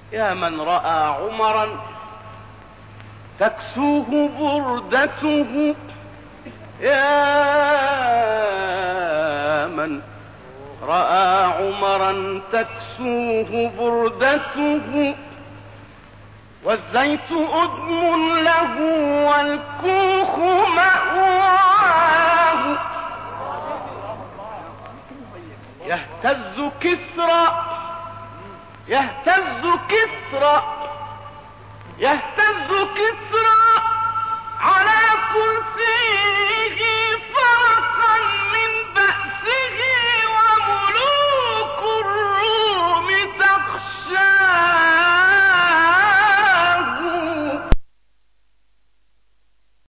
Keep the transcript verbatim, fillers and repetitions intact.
يا من رأى عمرا تكسوه بردته، يا من رأى عمرا تكسوه بردته، والزيت أدم له والكوخ مأواه، يهتز كسرى يهتز كسرى يهتز كسرى